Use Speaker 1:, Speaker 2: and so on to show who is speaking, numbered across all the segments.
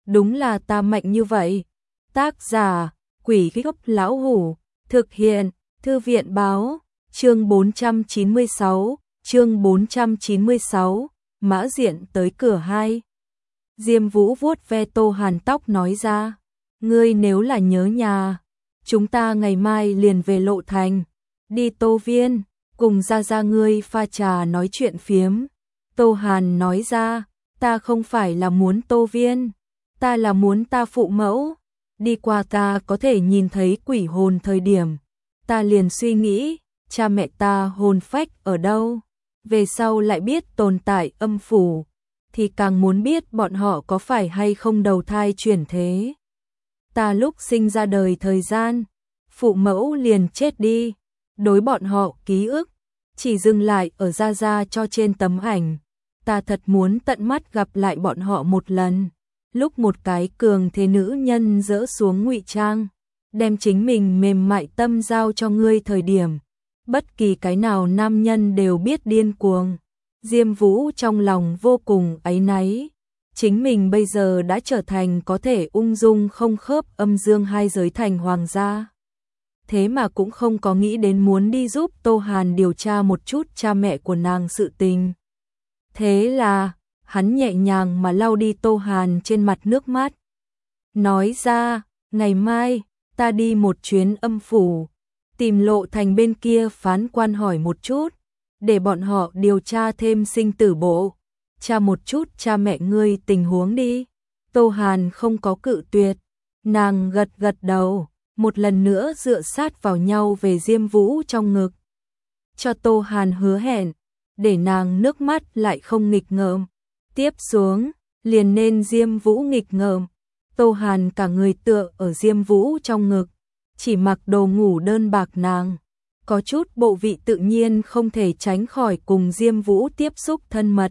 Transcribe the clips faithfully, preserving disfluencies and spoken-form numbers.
Speaker 1: đúng là ta mạnh như vậy. Tác giả, Quỷ Gốc Lão Hủ, thực hiện, Thư viện Báo, chương bốn trăm chín mươi sáu, chương bốn trăm chín mươi sáu, Mã Diện tới cửa hai. Diêm Vũ vuốt ve Tô Hàn tóc nói ra, ngươi nếu là nhớ nhà, chúng ta ngày mai liền về Lộ Thành, đi Tô Viên, cùng ra ra ngươi pha trà nói chuyện phiếm. Tô Hàn nói ra, ta không phải là muốn Tô Viên, ta là muốn ta phụ mẫu. Đi qua ta có thể nhìn thấy quỷ hồn thời điểm, ta liền suy nghĩ, cha mẹ ta hồn phách ở đâu, về sau lại biết tồn tại âm phủ, thì càng muốn biết bọn họ có phải hay không đầu thai chuyển thế. Ta lúc sinh ra đời thời gian, phụ mẫu liền chết đi, đối bọn họ ký ức, chỉ dừng lại ở ra ra cho trên tấm ảnh, ta thật muốn tận mắt gặp lại bọn họ một lần. Lúc một cái cường thế nữ nhân dỡ xuống ngụy trang, đem chính mình mềm mại tâm giao cho ngươi thời điểm, bất kỳ cái nào nam nhân đều biết điên cuồng. Diêm Vũ trong lòng vô cùng áy náy, chính mình bây giờ đã trở thành có thể ung dung không khớp âm dương hai giới thành hoàng gia. Thế mà cũng không có nghĩ đến muốn đi giúp Tô Hàn điều tra một chút cha mẹ của nàng sự tình. Thế là hắn nhẹ nhàng mà lau đi Tô Hàn trên mặt nước mắt. Nói ra, ngày mai, ta đi một chuyến âm phủ, tìm Lộ Thành bên kia phán quan hỏi một chút, để bọn họ điều tra thêm sinh tử bộ, tra một chút cha mẹ ngươi tình huống đi. Tô Hàn không có cự tuyệt, nàng gật gật đầu, một lần nữa dựa sát vào nhau về Diêm Vũ trong ngực. Cho Tô Hàn hứa hẹn, để nàng nước mắt lại không nghịch ngợm. Tiếp xuống, liền nên Diêm Vũ nghịch ngợm. Tô Hàn cả người tựa ở Diêm Vũ trong ngực, chỉ mặc đồ ngủ đơn bạc nàng, có chút bộ vị tự nhiên không thể tránh khỏi cùng Diêm Vũ tiếp xúc thân mật.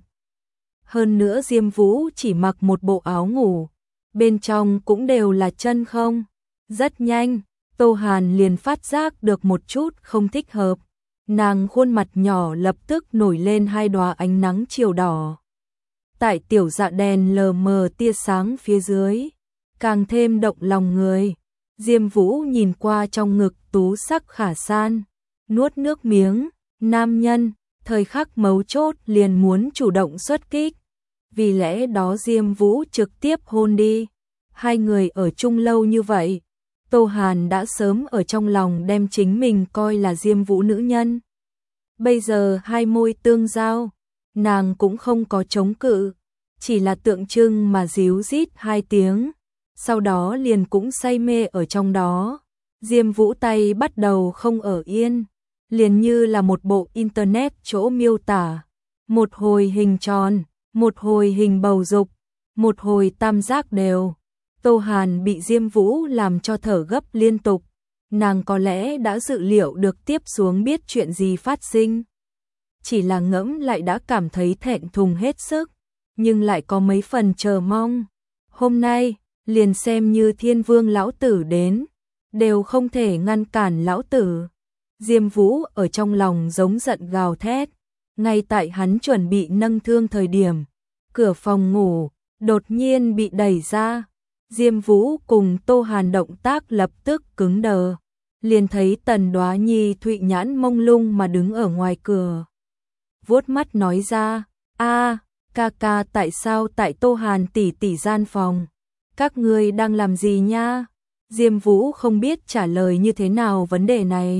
Speaker 1: Hơn nữa Diêm Vũ chỉ mặc một bộ áo ngủ, bên trong cũng đều là chân không. Rất nhanh, Tô Hàn liền phát giác được một chút không thích hợp, nàng khuôn mặt nhỏ lập tức nổi lên hai đóa ánh nắng chiều đỏ. Tại tiểu dạ đèn lờ mờ tia sáng phía dưới, càng thêm động lòng người. Diêm Vũ nhìn qua trong ngực tú sắc khả san, nuốt nước miếng, nam nhân, thời khắc mấu chốt liền muốn chủ động xuất kích. Vì lẽ đó Diêm Vũ trực tiếp hôn đi. Hai người ở chung lâu như vậy, Tô Hàn đã sớm ở trong lòng đem chính mình coi là Diêm Vũ nữ nhân. Bây giờ hai môi tương giao, nàng cũng không có chống cự, chỉ là tượng trưng mà díu rít hai tiếng, sau đó liền cũng say mê ở trong đó. Diêm Vũ tay bắt đầu không ở yên, liền như là một bộ internet chỗ miêu tả, một hồi hình tròn, một hồi hình bầu dục, một hồi tam giác đều. Tô Hàn bị Diêm Vũ làm cho thở gấp liên tục, nàng có lẽ đã dự liệu được tiếp xuống biết chuyện gì phát sinh. Chỉ là ngẫm lại đã cảm thấy thẹn thùng hết sức, nhưng lại có mấy phần chờ mong. Hôm nay, liền xem như Thiên Vương lão tử đến, đều không thể ngăn cản lão tử. Diêm Vũ ở trong lòng giống giận gào thét, ngay tại hắn chuẩn bị nâng thương thời điểm, cửa phòng ngủ đột nhiên bị đẩy ra. Diêm Vũ cùng Tô Hàn động tác lập tức cứng đờ, liền thấy Tần Đoá Nhi thụy nhãn mông lung mà đứng ở ngoài cửa. Vuốt mắt nói ra, a, ca ca tại sao tại Tô Hàn tỷ tỷ gian phòng? Các ngươi đang làm gì nha? Diêm Vũ không biết trả lời như thế nào vấn đề này.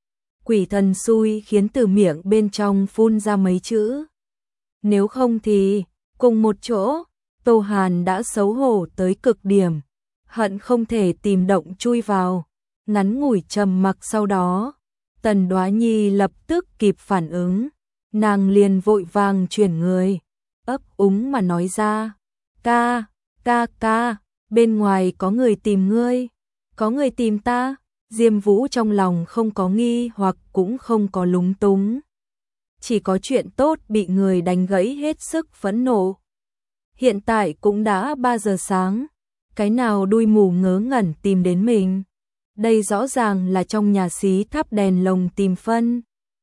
Speaker 1: Quỷ thần xui khiến từ miệng bên trong phun ra mấy chữ. Nếu không thì, cùng một chỗ. Tô Hàn đã xấu hổ tới cực điểm, hận không thể tìm động chui vào. Ngắn ngủi trầm mặc sau đó, Tần Đoá Nhi lập tức kịp phản ứng, nàng liền vội vàng chuyển người, ấp úng mà nói ra, ca, ca ca, bên ngoài có người tìm ngươi, có người tìm ta. Diêm Vũ trong lòng không có nghi hoặc cũng không có lúng túng, chỉ có chuyện tốt bị người đánh gãy hết sức phẫn nộ. Hiện tại cũng đã ba giờ sáng, cái nào đuôi mù ngớ ngẩn tìm đến mình. Đây rõ ràng là trong nhà xí thắp đèn lồng tìm phân.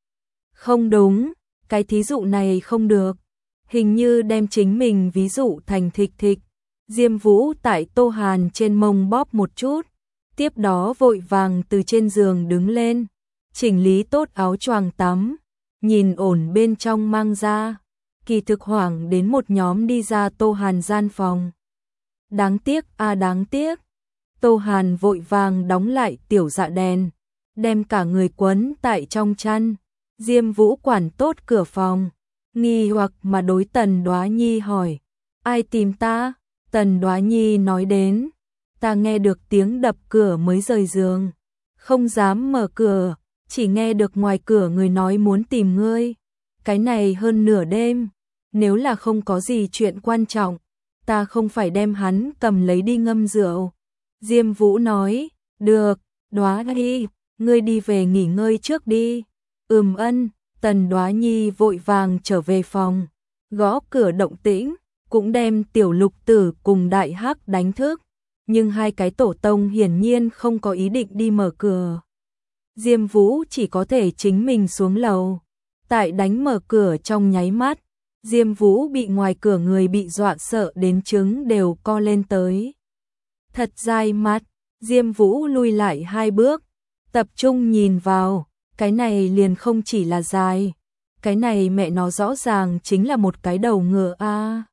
Speaker 1: Không đúng, cái thí dụ này không được, hình như đem chính mình ví dụ thành Thịch Thịch. Diêm Vũ tại Tô Hàn trên mông bóp một chút, tiếp đó vội vàng từ trên giường đứng lên, chỉnh lý tốt áo choàng tắm, nhìn ổn bên trong mang ra, kỳ thực hoảng đến một nhóm đi ra Tô Hàn gian phòng. Đáng tiếc a à đáng tiếc. Tô Hàn vội vàng đóng lại tiểu dạ đèn, đem cả người quấn tại trong chăn. Diêm Vũ quản tốt cửa phòng, nghi hoặc mà đối Tần Đoá Nhi hỏi, ai tìm ta? Tần Đoá Nhi nói đến, ta nghe được tiếng đập cửa mới rời giường, không dám mở cửa, chỉ nghe được ngoài cửa người nói muốn tìm ngươi. Cái này hơn nửa đêm, nếu là không có gì chuyện quan trọng, ta không phải đem hắn cầm lấy đi ngâm rượu. Diêm Vũ nói, được, Đoá Nhi, ngươi đi về nghỉ ngơi trước đi. Ừm ân, Tần Đoá Nhi vội vàng trở về phòng, gõ cửa động tĩnh, cũng đem Tiểu Lục Tử cùng Đại Hắc đánh thức, nhưng hai cái tổ tông hiển nhiên không có ý định đi mở cửa. Diêm Vũ chỉ có thể chính mình xuống lầu, tại đánh mở cửa trong nháy mắt, Diêm Vũ bị ngoài cửa người bị dọa sợ đến trứng đều co lên tới. Thật dai mắt, Diêm Vũ lui lại hai bước, tập trung nhìn vào, cái này liền không chỉ là dài, cái này mẹ nó rõ ràng chính là một cái đầu ngựa a. À.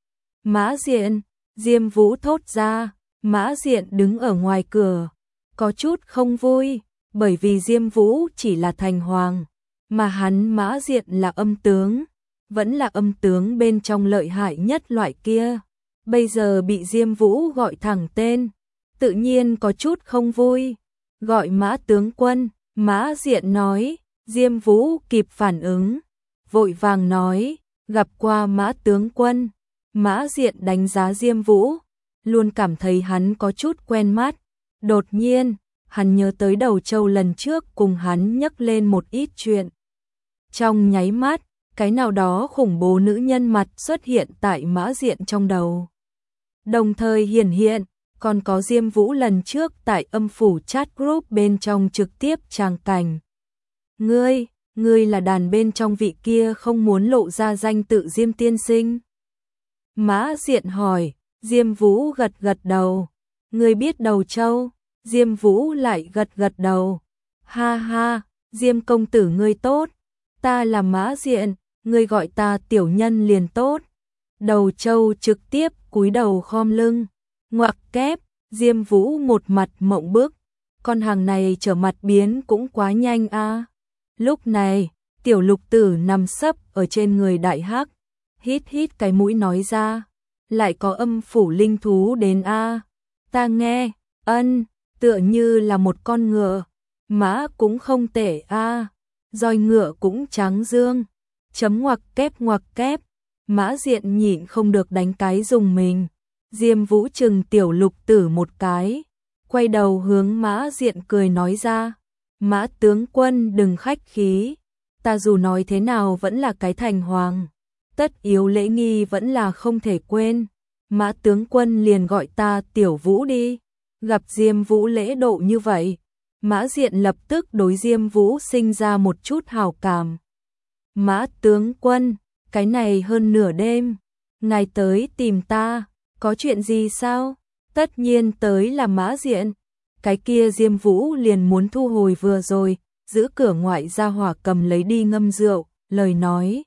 Speaker 1: Mã Diện, Diêm Vũ thốt ra, Mã Diện đứng ở ngoài cửa, có chút không vui, bởi vì Diêm Vũ chỉ là thành hoàng, mà hắn Mã Diện là âm tướng, vẫn là âm tướng bên trong lợi hại nhất loại kia. Bây giờ bị Diêm Vũ gọi thẳng tên, tự nhiên có chút không vui, gọi Mã tướng quân. Mã Diện nói, Diêm Vũ kịp phản ứng, vội vàng nói, gặp qua Mã tướng quân. Mã Diện đánh giá Diêm Vũ, luôn cảm thấy hắn có chút quen mắt. Đột nhiên, hắn nhớ tới Đầu Châu lần trước cùng hắn nhắc lên một ít chuyện. Trong nháy mắt, cái nào đó khủng bố nữ nhân mặt xuất hiện tại Mã Diện trong đầu. Đồng thời hiển hiện, còn có Diêm Vũ lần trước tại âm phủ chat group bên trong trực tiếp tràng cảnh. Ngươi, ngươi là đàn bên trong vị kia không muốn lộ ra danh tự Diêm tiên sinh. Mã Diện hỏi, Diêm Vũ gật gật đầu. Ngươi biết Đầu Châu? Diêm Vũ lại gật gật đầu. Ha ha, Diêm công tử ngươi tốt. Ta là Mã Diện, ngươi gọi ta tiểu nhân liền tốt. Đầu Châu trực tiếp cúi đầu khom lưng. Ngoặc kép, Diêm Vũ một mặt mộng bức, con hàng này trở mặt biến cũng quá nhanh a. À. Lúc này, Tiểu Lục Tử nằm sấp ở trên người Đại Hắc, hít hít cái mũi nói ra, lại có âm phủ linh thú đến a. À. Ta nghe, ân, tựa như là một con ngựa, mã cũng không tệ a. À. Roi ngựa cũng trắng dương. Chấm ngoặc kép ngoặc kép, Mã Diện nhịn không được đánh cái dùng mình. Diêm Vũ chừng Tiểu Lục Tử một cái, quay đầu hướng Mã Diện cười nói ra, Mã tướng quân đừng khách khí, ta dù nói thế nào vẫn là cái thành hoàng, tất yếu lễ nghi vẫn là không thể quên. Mã tướng quân liền gọi ta Tiểu Vũ đi. Gặp Diêm Vũ lễ độ như vậy, Mã Diện lập tức đối Diêm Vũ sinh ra một chút hảo cảm. Mã tướng quân, cái này hơn nửa đêm, ngài tới tìm ta, có chuyện gì sao? Tất nhiên tới là Mã Diện. Cái kia Diêm Vũ liền muốn thu hồi vừa rồi, giữ cửa ngoại ra hỏa cầm lấy đi ngâm rượu, lời nói.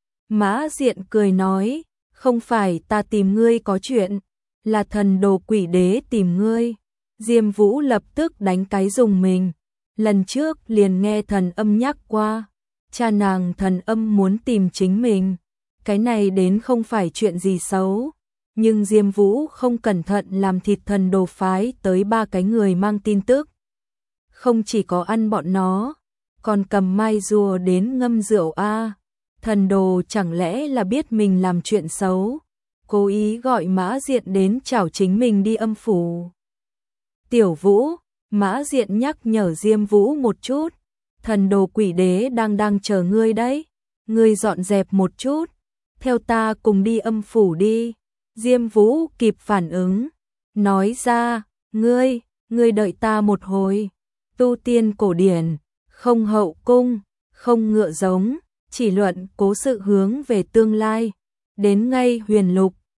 Speaker 1: Mã Diện cười nói, không phải ta tìm ngươi có chuyện, là thần đồ quỷ đế tìm ngươi. Diêm Vũ lập tức đánh cái dùng mình, lần trước liền nghe thần âm nhắc qua, cha nàng thần âm muốn tìm chính mình, cái này đến không phải chuyện gì xấu. Nhưng Diêm Vũ không cẩn thận làm thịt thần đồ phái tới ba cái người mang tin tức. Không chỉ có ăn bọn nó, còn cầm mai rùa đến ngâm rượu a. À. Thần đồ chẳng lẽ là biết mình làm chuyện xấu, cố ý gọi Mã Diện đến chảo chính mình đi âm phủ. Tiểu Vũ, Mã Diện nhắc nhở Diêm Vũ một chút, thần đồ quỷ đế đang đang chờ ngươi đấy, ngươi dọn dẹp một chút, theo ta cùng đi âm phủ đi. Diêm Vũ kịp phản ứng, nói ra, ngươi, ngươi đợi ta một hồi, tu tiên cổ điển, không hậu cung, không ngựa giống, chỉ luận cố sự hướng về tương lai, đến ngay huyền lục,